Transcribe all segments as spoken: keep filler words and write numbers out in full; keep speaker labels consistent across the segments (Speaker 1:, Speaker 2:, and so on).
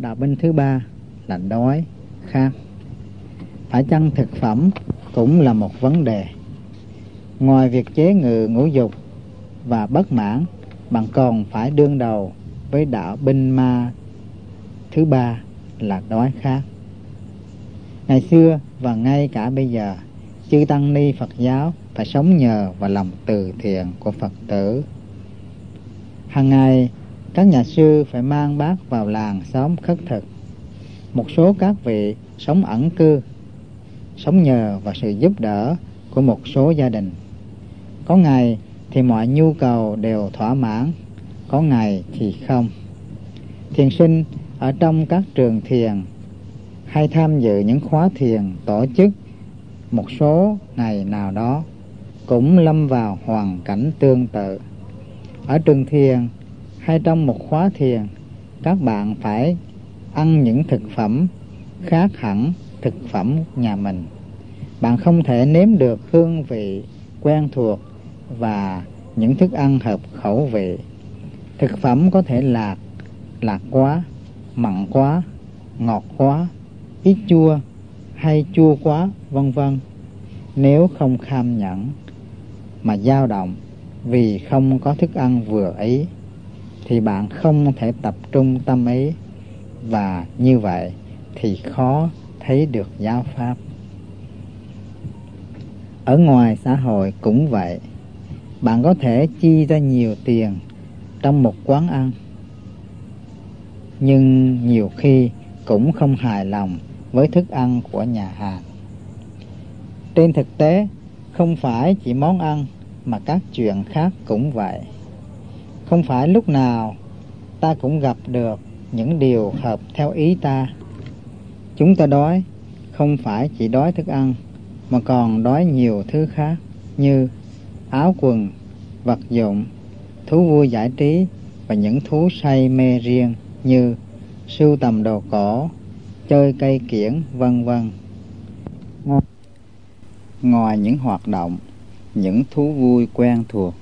Speaker 1: Đạo binh thứ ba là đói, khát. Phải chăng thực phẩm cũng là một vấn đề? Ngoài việc chế ngự ngũ dục và bất mãn, bạn còn phải đương đầu với đạo binh ma thứ ba là đói khát. Ngày xưa và ngay cả bây giờ, chư tăng ni Phật giáo phải sống nhờ vào lòng từ thiện của Phật tử. Hàng ngày, các nhà sư phải mang bát vào làng xóm khất thực. Một số các vị sống ẩn cư, sống nhờ vào sự giúp đỡ của một số gia đình. Có ngày thì mọi nhu cầu đều thỏa mãn, có ngày thì không. Thiền sinh ở trong các trường thiền hay tham dự những khóa thiền tổ chức một số ngày nào đó cũng lâm vào hoàn cảnh tương tự. Ở trường thiền hay trong một khóa thiền, các bạn phải ăn những thực phẩm khác hẳn thực phẩm nhà mình. Bạn không thể nếm được hương vị quen thuộc và những thức ăn hợp khẩu vị. Thực phẩm có thể lạc, lạc quá, mặn quá, ngọt quá, ít chua hay chua quá, vân vân. Nếu không kham nhẫn mà dao động vì không có thức ăn vừa ý, thì bạn không thể tập trung tâm ý, và như vậy thì khó thấy được giáo pháp. Ở ngoài xã hội cũng vậy. Bạn có thể chi ra nhiều tiền trong một quán ăn, nhưng nhiều khi cũng không hài lòng với thức ăn của nhà hàng. Trên thực tế, không phải chỉ món ăn mà các chuyện khác cũng vậy. Không phải lúc nào ta cũng gặp được những điều hợp theo ý ta. Chúng ta đói không phải chỉ đói thức ăn, mà còn đói nhiều thứ khác như áo quần, vật dụng, thú vui giải trí và những thú say mê riêng như sưu tầm đồ cổ, chơi cây kiểng, vân vân. Ngoài những hoạt động, những thú vui quen thuộc,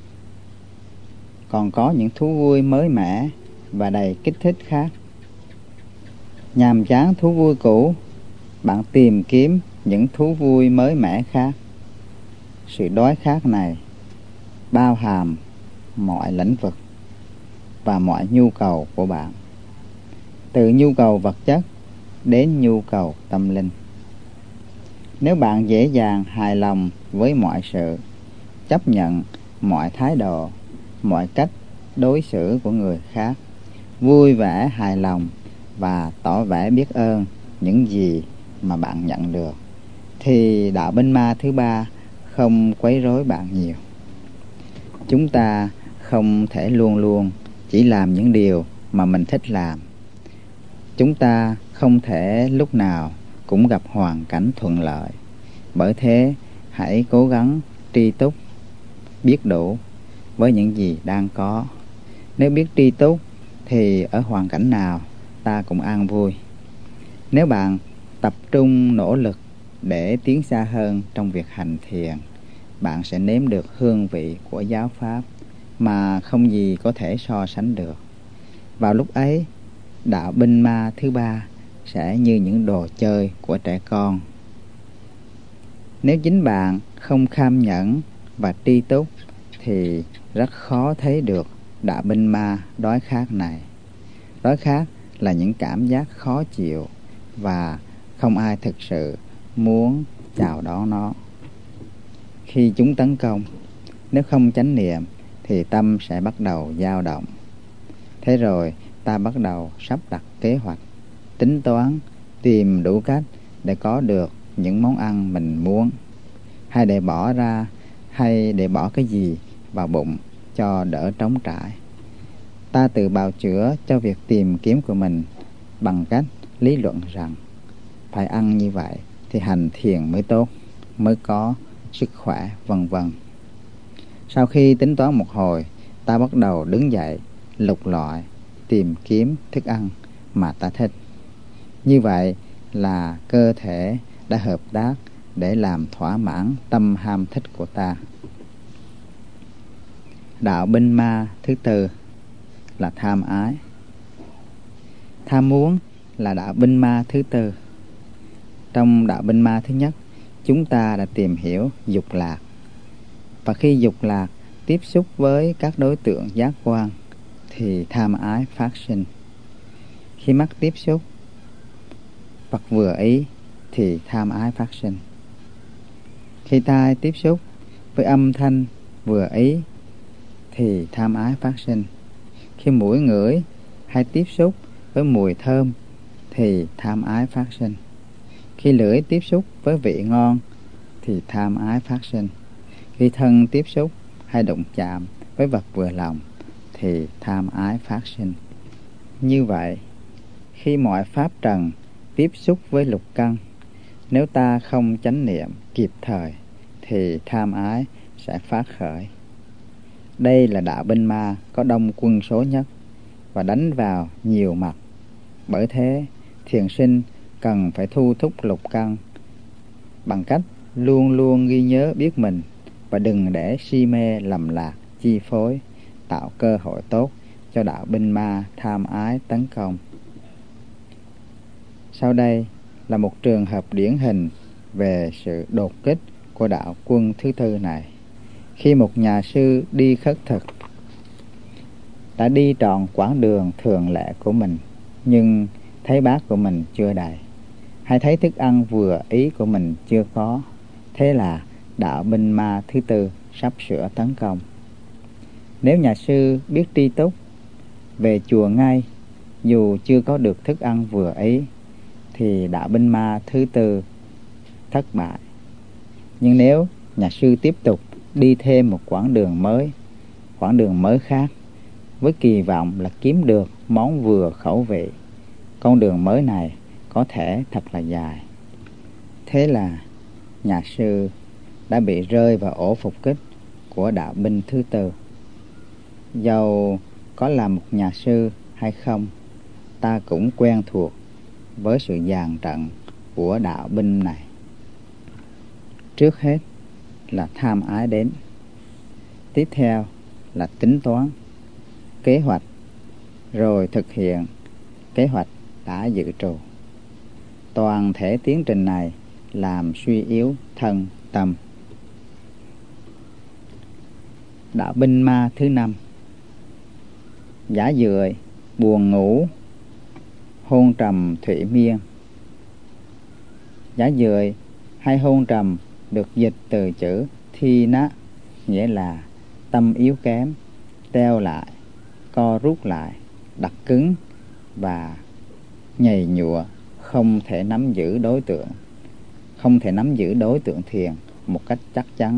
Speaker 1: còn có những thú vui mới mẻ và đầy kích thích khác. Nhàm chán thú vui cũ, bạn tìm kiếm những thú vui mới mẻ khác. Sự đói khát này bao hàm mọi lĩnh vực và mọi nhu cầu của bạn, từ nhu cầu vật chất đến nhu cầu tâm linh. Nếu bạn dễ dàng hài lòng với mọi sự, chấp nhận mọi thái độ, mọi cách đối xử của người khác, vui vẻ hài lòng và tỏ vẻ biết ơn những gì mà bạn nhận được, thì đạo binh ma thứ ba không quấy rối bạn nhiều. Chúng ta không thể luôn luôn chỉ làm những điều mà mình thích làm. Chúng ta không thể lúc nào cũng gặp hoàn cảnh thuận lợi. Bởi thế, hãy cố gắng tri túc, biết đủ với những gì đang có. Nếu biết tri túc thì ở hoàn cảnh nào ta cũng an vui. Nếu bạn tập trung nỗ lực để tiến xa hơn trong việc hành thiền, bạn sẽ nếm được hương vị của giáo pháp mà không gì có thể so sánh được. Vào lúc ấy, đạo binh ma thứ ba sẽ như những đồ chơi của trẻ con. Nếu chính bạn không kham nhẫn và tri túc thì rất khó thấy được đạo binh ma đói khát này. Đói khát là những cảm giác khó chịu và không ai thực sự muốn chào đón nó. Khi chúng tấn công, nếu không chánh niệm thì tâm sẽ bắt đầu dao động. Thế rồi ta bắt đầu sắp đặt kế hoạch, tính toán, tìm đủ cách để có được những món ăn mình muốn, hay để bỏ ra, hay để bỏ cái gì vào bụng cho đỡ trống trải. Ta tự bào chữa cho việc tìm kiếm của mình bằng cách lý luận rằng phải ăn như vậy thì hành thiền mới tốt, mới có sức khỏe, vân vân. Sau khi tính toán một hồi, ta bắt đầu đứng dậy, lục lọi, tìm kiếm thức ăn mà ta thích. Như vậy là cơ thể đã hợp tác để làm thỏa mãn tâm ham thích của ta. Đạo binh ma thứ tư là tham ái. Tham muốn là đạo binh ma thứ tư. Trong đạo binh ma thứ nhất, chúng ta đã tìm hiểu dục lạc. Và khi dục lạc tiếp xúc với các đối tượng giác quan thì tham ái phát sinh. Khi mắt tiếp xúc vật vừa ý thì tham ái phát sinh. Khi tai tiếp xúc với âm thanh vừa ý thì tham ái phát sinh. Khi mũi ngửi hay tiếp xúc với mùi thơm thì tham ái phát sinh. Khi lưỡi tiếp xúc với vị ngon thì tham ái phát sinh. Khi thân tiếp xúc hay đụng chạm với vật vừa lòng thì tham ái phát sinh. Như vậy, khi mọi pháp trần tiếp xúc với lục căn, nếu ta không chánh niệm kịp thời thì tham ái sẽ phát khởi. Đây là đạo binh ma có đông quân số nhất và đánh vào nhiều mặt. Bởi thế, thiền sinh cần phải thu thúc lục căn bằng cách luôn luôn ghi nhớ biết mình và đừng để si mê lầm lạc chi phối, tạo cơ hội tốt cho đạo binh ma tham ái tấn công. Sau đây là một trường hợp điển hình về sự đột kích của đạo quân thứ tư này. Khi một nhà sư đi khất thực, đã đi trọn quãng đường thường lệ của mình, nhưng thấy bát của mình chưa đầy, hay thấy thức ăn vừa ý của mình chưa có, thế là đạo binh ma thứ tư sắp sửa tấn công. Nếu nhà sư biết tri túc, về chùa ngay dù chưa có được thức ăn vừa ý, thì đạo binh ma thứ tư thất bại. Nhưng nếu nhà sư tiếp tục đi thêm một quãng đường mới, quãng đường mới khác, với kỳ vọng là kiếm được món vừa khẩu vị, con đường mới này có thể thật là dài. Thế là nhà sư đã bị rơi vào ổ phục kích của đạo binh thứ tư. Dầu có là một nhà sư hay không, ta cũng quen thuộc với sự dàn trận của đạo binh này. Trước hết là tham ái đến, tiếp theo là tính toán, kế hoạch, rồi thực hiện kế hoạch đã dự trù. Toàn thể tiến trình này làm suy yếu thân tâm. Đạo binh ma thứ năm, giả dười, buồn ngủ, hôn trầm thủy miên. Giả dười hay hôn trầm được dịch từ chữ thi ná, nghĩa là tâm yếu kém, teo lại, co rút lại, đặc cứng và nhầy nhụa, không thể nắm giữ đối tượng, không thể nắm giữ đối tượng thiền một cách chắc chắn.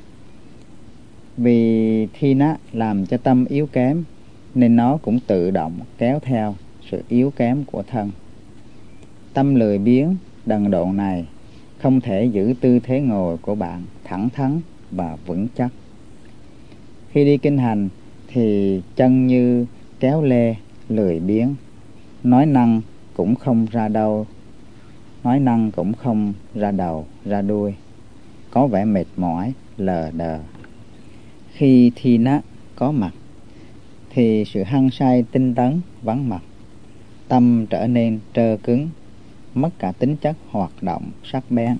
Speaker 1: Vì thi ná làm cho tâm yếu kém, nên nó cũng tự động kéo theo sự yếu kém của thân. Tâm lười biếng, đần độn này không thể giữ tư thế ngồi của bạn thẳng thắn và vững chắc. Khi đi kinh hành thì chân như kéo lê, lười biếng, nói năng cũng không ra đâu, nói năng cũng không ra đầu, ra đuôi, có vẻ mệt mỏi, lờ đờ. Khi thi ná có mặt thì sự hăng say tinh tấn vắng mặt, tâm trở nên trơ cứng, mất cả tính chất hoạt động sắc bén.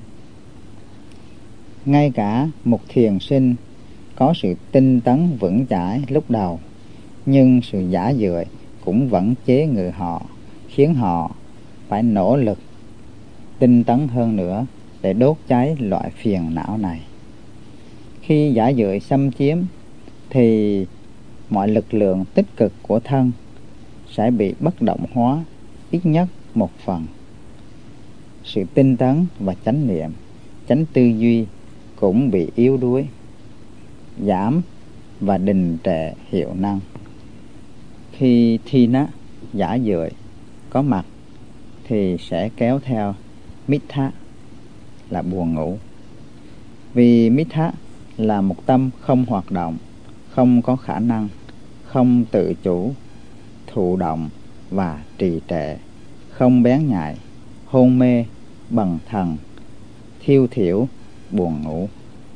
Speaker 1: Ngay cả một thiền sinh có sự tinh tấn vững chãi lúc đầu, nhưng sự giả dười cũng vẫn chế ngự họ, khiến họ phải nỗ lực tinh tấn hơn nữa để đốt cháy loại phiền não này. Khi giả dười xâm chiếm thì mọi lực lượng tích cực của thân sẽ bị bất động hóa ít nhất một phần. Sự tinh tấn và chánh niệm, chánh tư duy cũng bị yếu đuối, giảm và đình trệ hiệu năng. Khi thi ná, giả dười có mặt thì sẽ kéo theo mithá là buồn ngủ. Vì mithá là một tâm không hoạt động, không có khả năng, không tự chủ, thụ động và trì trệ, không bén nhạy, hôn mê, bần thần, thiêu thiểu, buồn ngủ.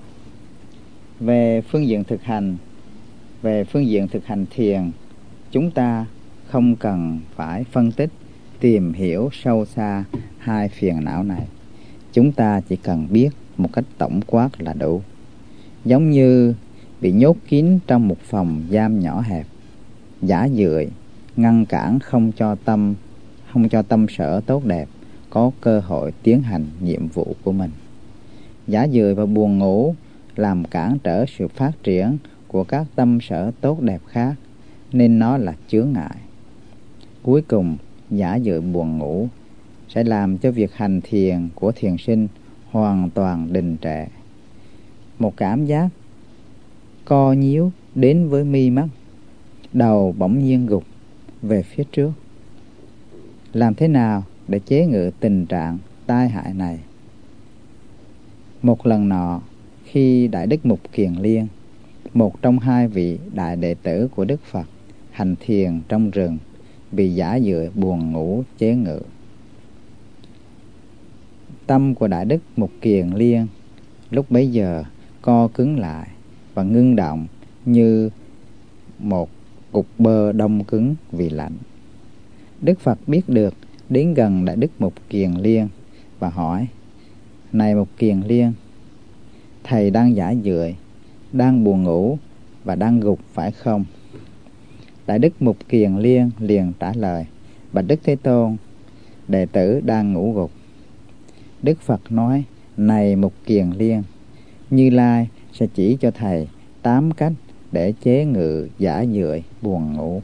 Speaker 1: Về phương diện thực hành, về phương diện thực hành thiền, chúng ta không cần phải phân tích tìm hiểu sâu xa hai phiền não này. Chúng ta chỉ cần biết một cách tổng quát là đủ. Giống như bị nhốt kín trong một phòng giam nhỏ hẹp, giả dưỡi ngăn cản không cho tâm không cho tâm sở tốt đẹp có cơ hội tiến hành nhiệm vụ của mình. Giả dưỡi và buồn ngủ làm cản trở sự phát triển của các tâm sở tốt đẹp khác, nên nó là chướng ngại. Cuối cùng, giả dưỡi buồn ngủ sẽ làm cho việc hành thiền của thiền sinh hoàn toàn đình trệ. Một cảm giác co nhíu đến với mi mắt, đầu bỗng nhiên gục về phía trước. Làm thế nào để chế ngự tình trạng tai hại này? Một lần nọ, khi Đại Đức Mục Kiền Liên, một trong hai vị đại đệ tử của Đức Phật, hành thiền trong rừng, bị giả dưỡi buồn ngủ chế ngự. Tâm của Đại Đức Mục Kiền Liên lúc bấy giờ co cứng lại và ngưng động như một cục bơ đông cứng vì lạnh. Đức Phật biết được, đến gần Đại Đức Mục Kiền Liên và hỏi: "Này Mục Kiền Liên, thầy đang giả dưỡi, đang buồn ngủ và đang gục phải không?" Đại Đức Mục Kiền Liên liền trả lời: "Bạch Đức Thế Tôn, đệ tử đang ngủ gục." Đức Phật nói: "Này Mục Kiền Liên, Như Lai sẽ chỉ cho thầy tám cách để chế ngự giả dưỡi buồn ngủ."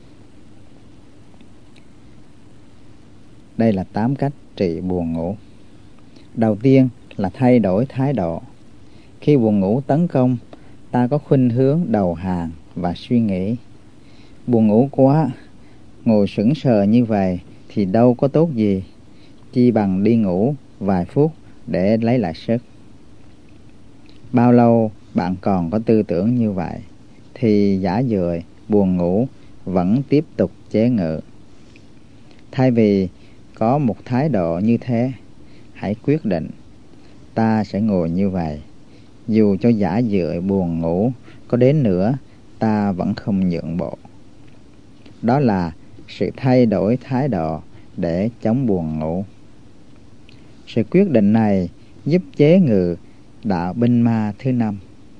Speaker 1: Đây là tám cách trị buồn ngủ. Đầu tiên là thay đổi thái độ. Khi buồn ngủ tấn công, ta có khuynh hướng đầu hàng và suy nghĩ: buồn ngủ quá, ngồi sững sờ như vậy thì đâu có tốt gì, chi bằng đi ngủ vài phút để lấy lại sức. Bao lâu bạn còn có tư tưởng như vậy thì giả dưỡi buồn ngủ vẫn tiếp tục chế ngự. Thay vì có một thái độ như thế, hãy quyết định: ta sẽ ngồi như vậy, dù cho giả dưỡi buồn ngủ có đến nữa, ta vẫn không nhượng bộ. Đó là sự thay đổi thái độ để chống buồn ngủ. Sự quyết định này giúp chế ngự đạo binh ma thứ năm.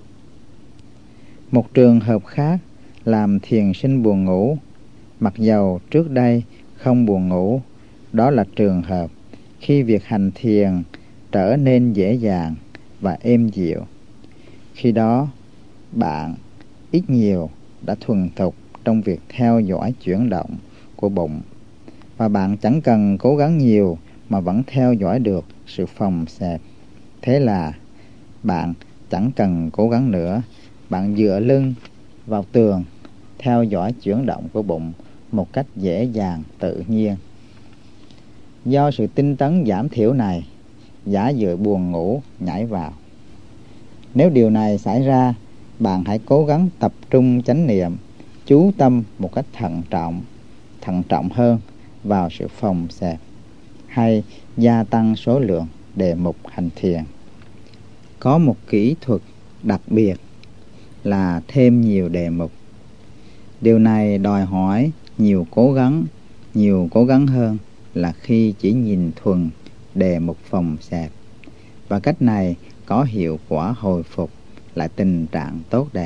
Speaker 1: Một trường hợp khác làm thiền sinh buồn ngủ, mặc dầu trước đây không buồn ngủ. Đó là trường hợp khi việc hành thiền trở nên dễ dàng và êm dịu. Khi đó, bạn ít nhiều đã thuần thục trong việc theo dõi chuyển động của bụng, và bạn chẳng cần cố gắng nhiều mà vẫn theo dõi được sự phồng xẹp. Thế là bạn chẳng cần cố gắng nữa, bạn dựa lưng vào tường, theo dõi chuyển động của bụng một cách dễ dàng tự nhiên. Do sự tinh tấn giảm thiểu này, giả dưỡi buồn ngủ nhảy vào. Nếu điều này xảy ra, bạn hãy cố gắng tập trung chánh niệm, chú tâm một cách thận trọng, thận trọng hơn vào sự phồng xẹp, hay gia tăng số lượng đề mục hành thiền. Có một kỹ thuật đặc biệt là thêm nhiều đề mục. Điều này đòi hỏi nhiều cố gắng, nhiều cố gắng hơn là khi chỉ nhìn thuần đề mục phồng xẹp. Và cách này có hiệu quả hồi phục lại tình trạng tốt đẹp.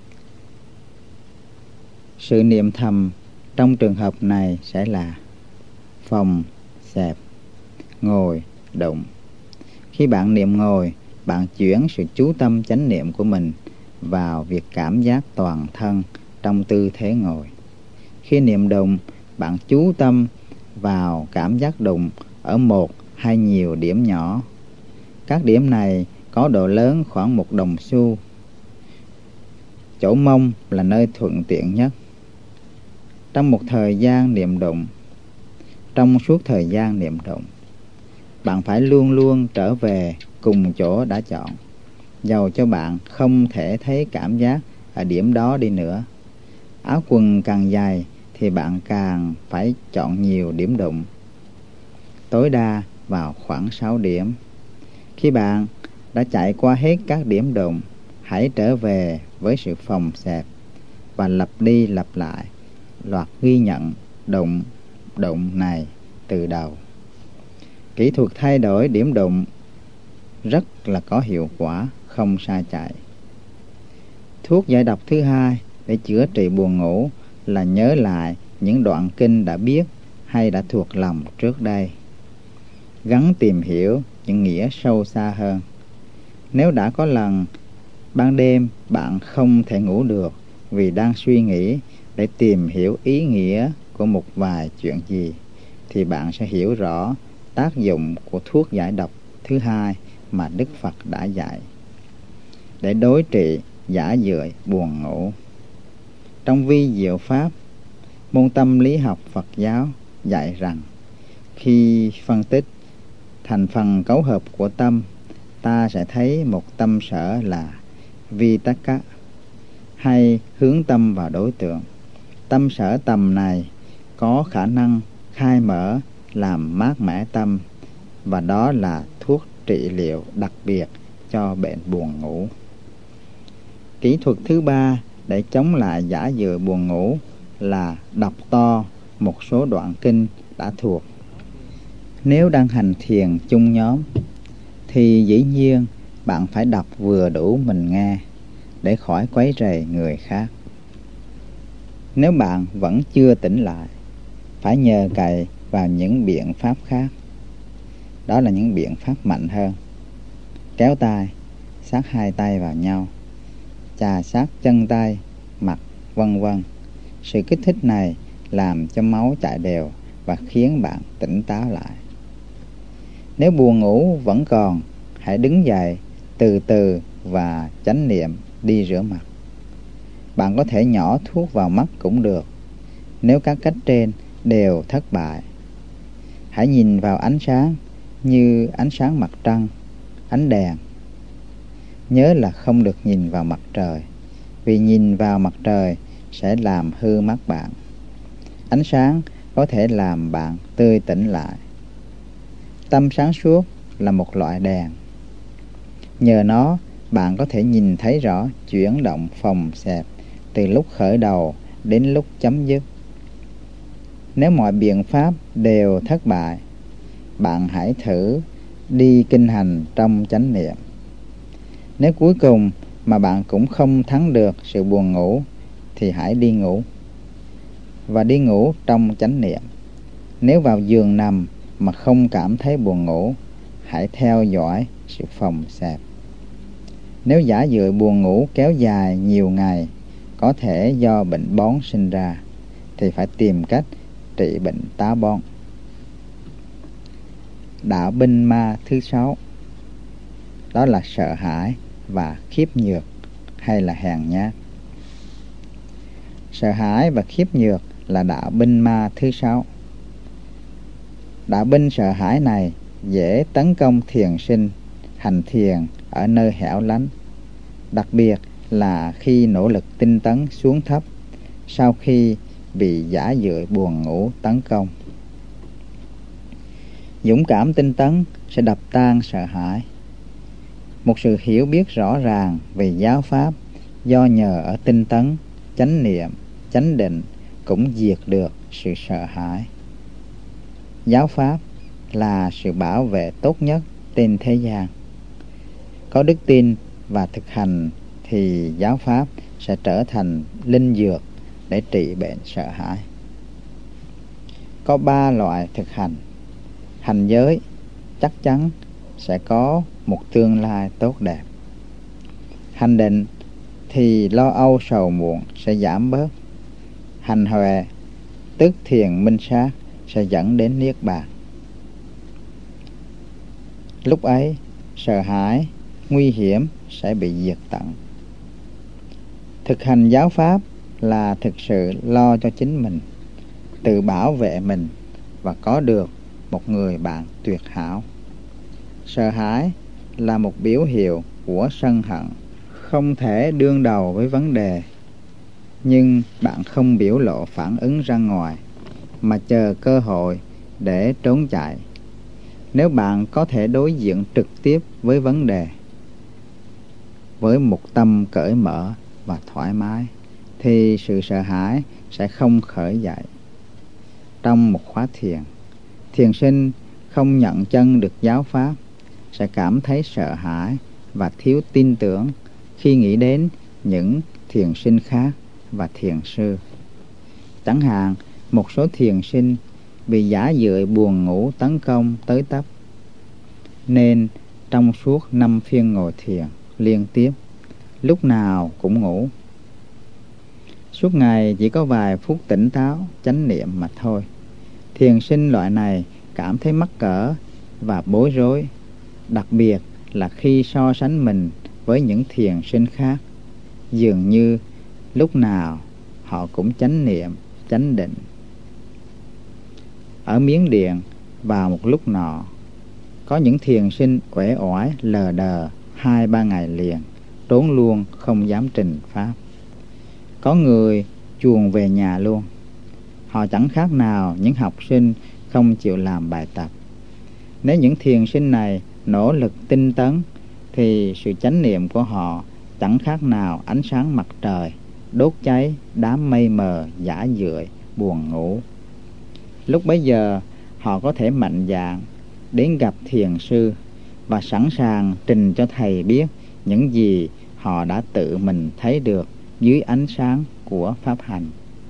Speaker 1: Sự niệm thầm trong trường hợp này sẽ là phồng xẹp, ngồi, đụng. Khi bạn niệm ngồi, bạn chuyển sự chú tâm chánh niệm của mình vào việc cảm giác toàn thân trong tư thế ngồi. Khi niệm đụng, bạn chú tâm vào cảm giác đụng ở một hay nhiều điểm nhỏ. Các điểm này có độ lớn khoảng một đồng xu. Chỗ mông là nơi thuận tiện nhất. Trong một thời gian niệm đụng, trong suốt thời gian niệm đụng, bạn phải luôn luôn trở về cùng chỗ đã chọn, dầu cho bạn không thể thấy cảm giác ở điểm đó đi nữa. Áo quần càng dài thì bạn càng phải chọn nhiều điểm đụng, tối đa vào khoảng sáu điểm. Khi bạn đã chạy qua hết các điểm đụng, hãy trở về với sự phồng xẹp và lặp đi lặp lại loạt ghi nhận đụng, đụng này từ đầu. Kỹ thuật thay đổi điểm đụng rất là có hiệu quả, không sai chạy. Thuốc giải độc thứ hai để chữa trị buồn ngủ là nhớ lại những đoạn kinh đã biết hay đã thuộc lòng trước đây, gắng tìm hiểu những nghĩa sâu xa hơn. Nếu đã có lần ban đêm bạn không thể ngủ được vì đang suy nghĩ để tìm hiểu ý nghĩa của một vài chuyện gì, thì bạn sẽ hiểu rõ tác dụng của thuốc giải độc thứ hai mà Đức Phật đã dạy để đối trị giả dưỡi buồn ngủ. Trong vi diệu pháp, môn tâm lý học Phật giáo dạy rằng khi phân tích thành phần cấu hợp của tâm, ta sẽ thấy một tâm sở là Vitakka, hay hướng tâm vào đối tượng. Tâm sở tầm này có khả năng khai mở, làm mát mẻ tâm, và đó là thuốc trị liệu đặc biệt cho bệnh buồn ngủ. Kỹ thuật thứ ba để chống lại giả dựa buồn ngủ là đọc to một số đoạn kinh đã thuộc. Nếu đang hành thiền chung nhóm thì dĩ nhiên bạn phải đọc vừa đủ mình nghe để khỏi quấy rầy người khác. Nếu bạn vẫn chưa tỉnh lại, phải nhờ cậy vào những biện pháp khác. Đó là những biện pháp mạnh hơn: kéo tay, sát hai tay vào nhau, chà sát chân tay, mặt, vân vân. Sự kích thích này làm cho máu chạy đều và khiến bạn tỉnh táo lại. Nếu buồn ngủ vẫn còn, hãy đứng dậy từ từ và chánh niệm đi rửa mặt. Bạn có thể nhỏ thuốc vào mắt cũng được, nếu các cách trên đều thất bại. Hãy nhìn vào ánh sáng như ánh sáng mặt trăng, ánh đèn. Nhớ là không được nhìn vào mặt trời, vì nhìn vào mặt trời sẽ làm hư mắt bạn. Ánh sáng có thể làm bạn tươi tỉnh lại. Tâm sáng suốt là một loại đèn. Nhờ nó, bạn có thể nhìn thấy rõ chuyển động phòng xẹp từ lúc khởi đầu đến lúc chấm dứt. Nếu mọi biện pháp đều thất bại, bạn hãy thử đi kinh hành trong chánh niệm. Nếu cuối cùng mà bạn cũng không thắng được sự buồn ngủ, thì hãy đi ngủ, và đi ngủ trong chánh niệm. Nếu vào giường nằm mà không cảm thấy buồn ngủ, hãy theo dõi sự phòng xẹp. Nếu giả dựa buồn ngủ kéo dài nhiều ngày, có thể do bệnh bón sinh ra, thì phải tìm cách trị bệnh táo bón. Đạo binh ma thứ sáu, đó là sợ hãi và khiếp nhược hay là hèn nhát. Sợ hãi và khiếp nhược là đạo binh ma thứ sáu. Đạo binh sợ hãi này dễ tấn công thiền sinh hành thiền ở nơi hẻo lánh, đặc biệt là khi nỗ lực tinh tấn xuống thấp sau khi bị giả dựa buồn ngủ tấn công. Dũng cảm tinh tấn sẽ đập tan sợ hãi. Một sự hiểu biết rõ ràng về giáo pháp do nhờ ở tinh tấn, chánh niệm, chánh định cũng diệt được sự sợ hãi. Giáo pháp là sự bảo vệ tốt nhất trên thế gian. Có đức tin và thực hành thì giáo pháp sẽ trở thành linh dược để trị bệnh sợ hãi. Có ba loại thực hành. Hành giới chắc chắn sẽ có một tương lai tốt đẹp. Hành định thì lo âu sầu muộn sẽ giảm bớt. Hành huệ tức thiền minh sát sẽ dẫn đến niết bàn. Lúc ấy sợ hãi, nguy hiểm sẽ bị diệt tận. Thực hành giáo pháp là thực sự lo cho chính mình, tự bảo vệ mình và có được một người bạn tuyệt hảo. Sợ hãi là một biểu hiệu của sân hận. Không thể đương đầu với vấn đề, nhưng bạn không biểu lộ phản ứng ra ngoài, mà chờ cơ hội để trốn chạy. Nếu bạn có thể đối diện trực tiếp với vấn đề với một tâm cởi mở và thoải mái, thì sự sợ hãi sẽ không khởi dậy. Trong một khóa thiền, Thiền sinh không nhận chân được giáo pháp sẽ cảm thấy sợ hãi và thiếu tin tưởng khi nghĩ đến những thiền sinh khác và thiền sư. Chẳng hạn, một số thiền sinh bị giả dưỡi buồn ngủ tấn công tới tấp, nên trong suốt năm phiên ngồi thiền liên tiếp, lúc nào cũng ngủ. Suốt ngày chỉ có vài phút tỉnh táo, chánh niệm mà thôi. Thiền sinh loại này cảm thấy mắc cỡ và bối rối, đặc biệt là khi so sánh mình với những thiền sinh khác. Dường như lúc nào họ cũng chánh niệm, chánh định. Ở Miến Điện, vào một lúc nọ, có những thiền sinh uể oải lờ đờ hai ba ngày liền, trốn luôn không dám trình pháp. Có người chuồn về nhà luôn. Họ chẳng khác nào những học sinh không chịu làm bài tập. Nếu những thiền sinh này nỗ lực tinh tấn, thì sự chánh niệm của họ chẳng khác nào ánh sáng mặt trời đốt cháy đám mây mờ giả dưỡi buồn ngủ. Lúc bấy giờ họ có thể mạnh dạn đến gặp thiền sư và sẵn sàng trình cho thầy biết những gì họ đã tự mình thấy được dưới ánh sáng của pháp hành.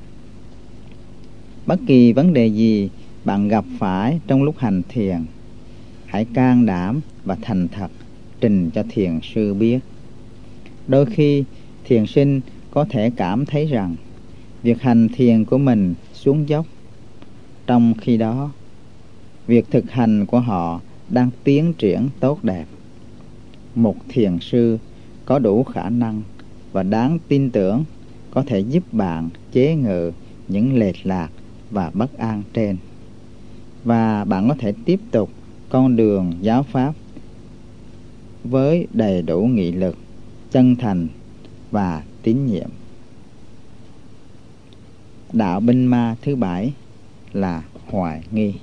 Speaker 1: Bất kỳ vấn đề gì bạn gặp phải trong lúc hành thiền, hãy can đảm và thành thật trình cho thiền sư biết. Đôi khi thiền sinh có thể cảm thấy rằng việc hành thiền của mình xuống dốc, trong khi đó việc thực hành của họ đang tiến triển tốt đẹp. Một thiền sư có đủ khả năng và đáng tin tưởng có thể giúp bạn chế ngự những lệch lạc và bất an trên, và bạn có thể tiếp tục con đường giáo pháp với đầy đủ nghị lực, chân thành và tín nhiệm. Đạo binh ma thứ bảy là hoài nghi.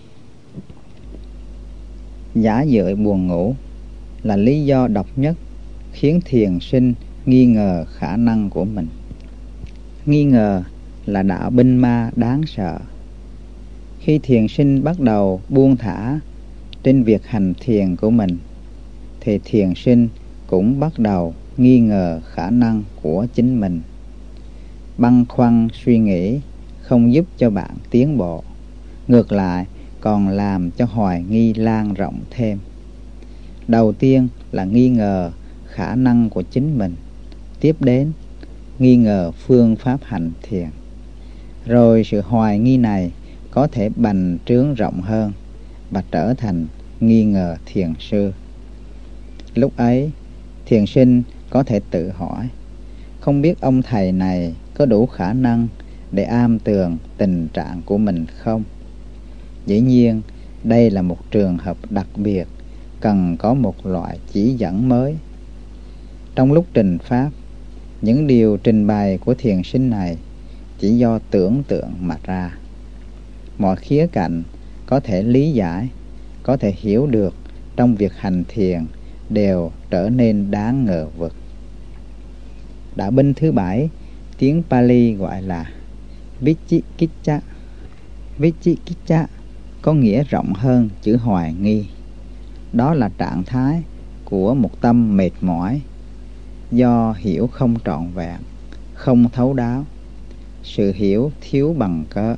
Speaker 1: Giả dưỡi buồn ngủ là lý do độc nhất khiến thiền sinh nghi ngờ khả năng của mình. Nghi ngờ là đạo binh ma đáng sợ. Khi thiền sinh bắt đầu buông thả trên việc hành thiền của mình, thì thiền sinh cũng bắt đầu nghi ngờ khả năng của chính mình. Băn khoăn suy nghĩ không giúp cho bạn tiến bộ, ngược lại còn làm cho hoài nghi lan rộng thêm. Đầu tiên là nghi ngờ khả năng của chính mình, tiếp đến nghi ngờ phương pháp hành thiền. Rồi sự hoài nghi này có thể bành trướng rộng hơn và trở thành nghi ngờ thiền sư. Lúc ấy, thiền sinh có thể tự hỏi, không biết ông thầy này có đủ khả năng để am tường tình trạng của mình không? Dĩ nhiên, đây là một trường hợp đặc biệt, cần có một loại chỉ dẫn mới. Trong lúc trình pháp, những điều trình bày của thiền sinh này chỉ do tưởng tượng mà ra. Mọi khía cạnh có thể lý giải, có thể hiểu được trong việc hành thiền đều trở nên đáng ngờ vực. Đạo binh thứ bảy, tiếng Pali gọi là Vicikicca. Vicikicca có nghĩa rộng hơn chữ hoài nghi. Đó là trạng thái của một tâm mệt mỏi do hiểu không trọn vẹn, không thấu đáo, sự hiểu thiếu bằng cớ,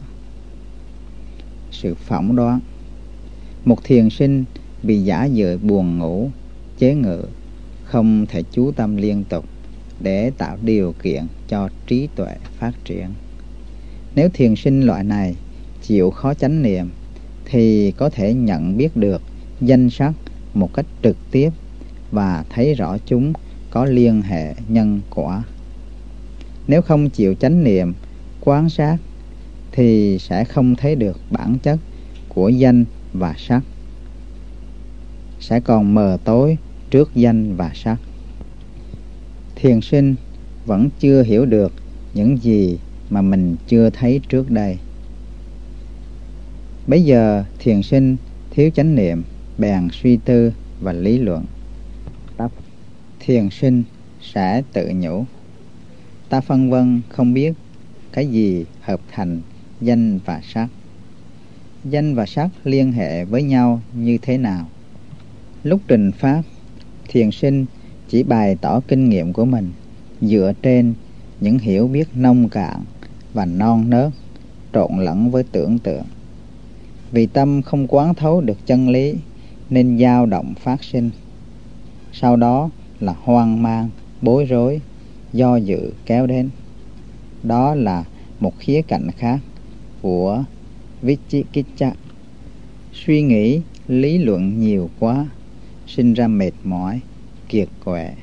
Speaker 1: sự phỏng đoán. Một thiền sinh bị giả dưỡi buồn ngủ, chế ngự, không thể chú tâm liên tục để tạo điều kiện cho trí tuệ phát triển. Nếu thiền sinh loại này chịu khó chánh niệm, thì có thể nhận biết được danh sắc một cách trực tiếp và thấy rõ chúng có liên hệ nhân quả. Nếu không chịu chánh niệm, quan sát, thì sẽ không thấy được bản chất của danh và sắc, sẽ còn mờ tối trước danh và sắc. Thiền sinh vẫn chưa hiểu được những gì mà mình chưa thấy trước đây. Bây giờ thiền sinh thiếu chánh niệm, bèn suy tư và lý luận. Thiền sinh sẽ tự nhủ, ta phân vân không biết cái gì hợp thành danh và sắc. danh và sắc liên hệ với nhau như thế nào? Lúc trình pháp, thiền sinh chỉ bày tỏ kinh nghiệm của mình dựa trên những hiểu biết nông cạn và non nớt, trộn lẫn với tưởng tượng. Vì tâm không quán thấu được chân lý nên dao động phát sinh. Sau đó là hoang mang, bối rối, do dự kéo đến. Đó là một khía cạnh khác của Vicikicca. Suy nghĩ, lý luận nhiều quá, sinh ra mệt mỏi, kiệt quệ.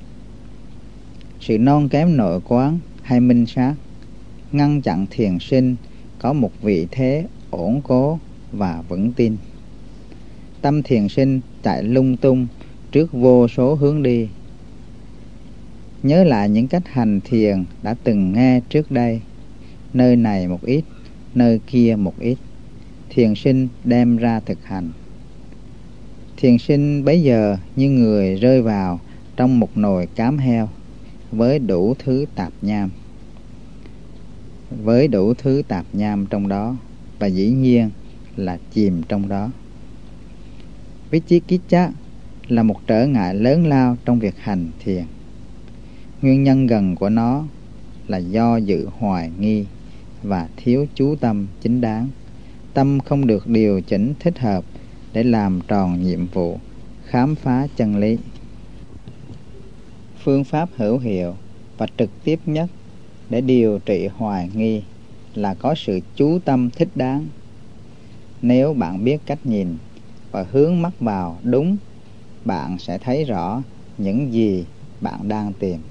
Speaker 1: Sự non kém nội quán hay minh sát ngăn chặn thiền sinh có một vị thế ổn cố và vững tin. Tâm thiền sinh chạy lung tung trước vô số hướng đi. Nhớ lại những cách hành thiền đã từng nghe trước đây, nơi này một ít, nơi kia một ít, thiền sinh đem ra thực hành. Thiền sinh bấy giờ như người rơi vào trong một nồi cám heo với đủ thứ tạp nham. Với đủ thứ tạp nham trong đó, và dĩ nhiên là chìm trong đó. Vicikicca là một trở ngại lớn lao trong việc hành thiền. Nguyên nhân gần của nó là do dự hoài nghi và thiếu chú tâm chính đáng. Tâm không được điều chỉnh thích hợp để làm tròn nhiệm vụ khám phá chân lý. Phương pháp hữu hiệu và trực tiếp nhất để điều trị hoài nghi là có sự chú tâm thích đáng. Nếu bạn biết cách nhìn và hướng mắt vào đúng, bạn sẽ thấy rõ những gì bạn đang tìm.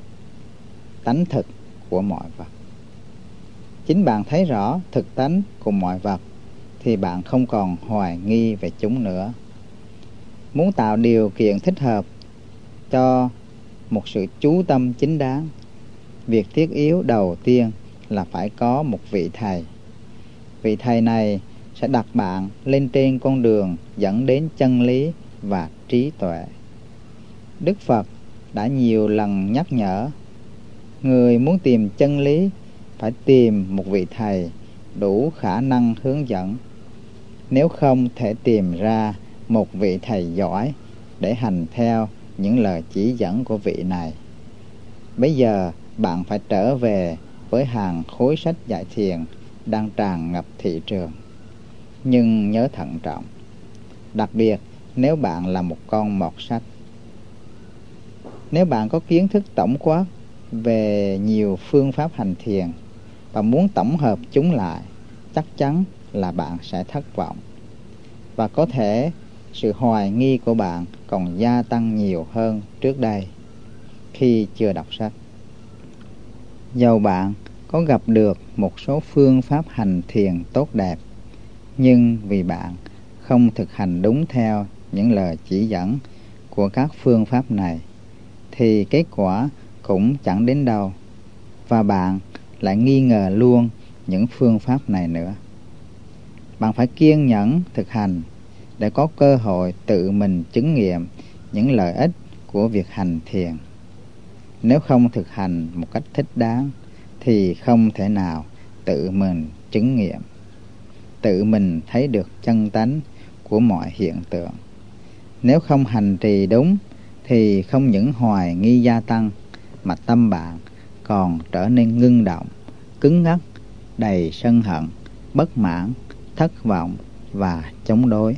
Speaker 1: Tánh thực của mọi vật. Chính bạn thấy rõ thực tánh của mọi vật thì bạn không còn hoài nghi về chúng nữa. Muốn tạo điều kiện thích hợp cho một sự chú tâm chính đáng, việc thiết yếu đầu tiên là phải có một vị thầy. Vị thầy này sẽ đặt bạn lên trên con đường dẫn đến chân lý và trí tuệ. Đức Phật đã nhiều lần nhắc nhở, người muốn tìm chân lý phải tìm một vị thầy đủ khả năng hướng dẫn. Nếu không thể tìm ra một vị thầy giỏi để hành theo những lời chỉ dẫn của vị này, bây giờ bạn phải trở về với hàng khối sách dạy thiền đang tràn ngập thị trường. Nhưng nhớ thận trọng, đặc biệt nếu bạn là một con mọt sách. Nếu bạn có kiến thức tổng quát về nhiều phương pháp hành thiền và muốn tổng hợp chúng lại, chắc chắn là bạn sẽ thất vọng. Và có thể sự hoài nghi của bạn còn gia tăng nhiều hơn trước đây khi chưa đọc sách. Dầu bạn có gặp được một số phương pháp hành thiền tốt đẹp, nhưng vì bạn không thực hành đúng theo những lời chỉ dẫn của các phương pháp này, thì kết quả cũng chẳng đến đâu, và bạn lại nghi ngờ luôn những phương pháp này nữa. Bạn phải kiên nhẫn thực hành để có cơ hội tự mình chứng nghiệm những lợi ích của việc hành thiền. Nếu không thực hành một cách thích đáng thì không thể nào tự mình chứng nghiệm, tự mình thấy được chân tánh của mọi hiện tượng. Nếu không hành trì đúng thì không những hoài nghi gia tăng mà tâm bạn còn trở nên ngưng động, cứng ngắc, đầy sân hận, bất mãn, thất vọng và chống đối.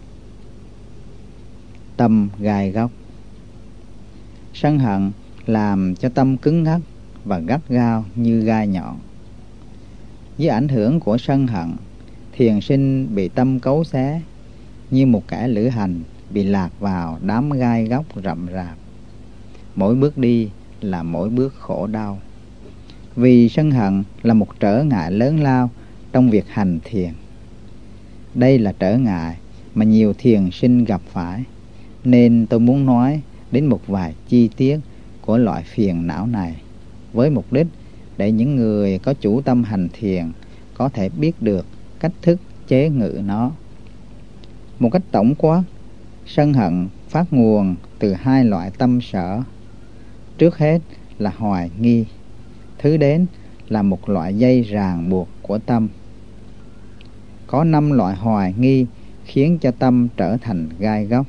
Speaker 1: Tâm gai góc. Sân hận làm cho tâm cứng ngắc và gắt gao như gai nhọn. Dưới ảnh hưởng của sân hận, thiền sinh bị tâm cấu xé như một kẻ lữ hành bị lạc vào đám gai góc rậm rạp. Mỗi bước đi là mỗi bước khổ đau. Vì sân hận là một trở ngại lớn lao trong việc hành thiền. Đây là trở ngại mà nhiều thiền sinh gặp phải, nên tôi muốn nói đến một vài chi tiết của loại phiền não này, với mục đích để những người có chủ tâm hành thiền có thể biết được cách thức chế ngự nó. Một cách tổng quát, sân hận phát nguồn từ hai loại tâm sở. Trước hết là hoài nghi, thứ đến là một loại dây ràng buộc của tâm. có năm loại hoài nghi khiến cho tâm trở thành gai góc.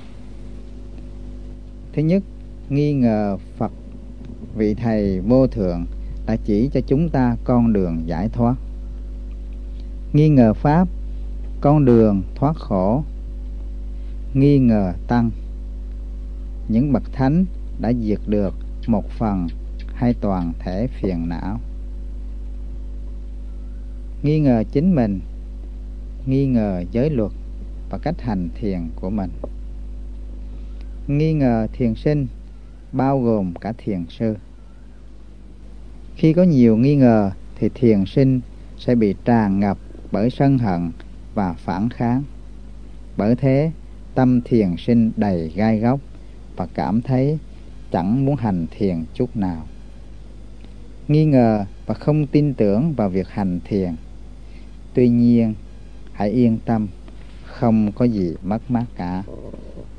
Speaker 1: Thứ nhất, nghi ngờ Phật vị Thầy vô thượng đã chỉ cho chúng ta con đường giải thoát. Nghi ngờ Pháp, con đường thoát khổ. Nghi ngờ Tăng, những bậc thánh đã diệt được một phần hay toàn thể phiền não. Nghi ngờ chính mình, nghi ngờ giới luật và cách hành thiền của mình. Nghi ngờ thiền sinh bao gồm cả thiền sư. Khi có nhiều nghi ngờ thì thiền sinh sẽ bị tràn ngập bởi sân hận và phản kháng. Bởi thế, tâm thiền sinh đầy gai góc và cảm thấy chẳng muốn hành thiền chút nào. Nghi ngờ và không tin tưởng vào việc hành thiền. Tuy nhiên, hãy yên tâm, không có gì mất mát cả.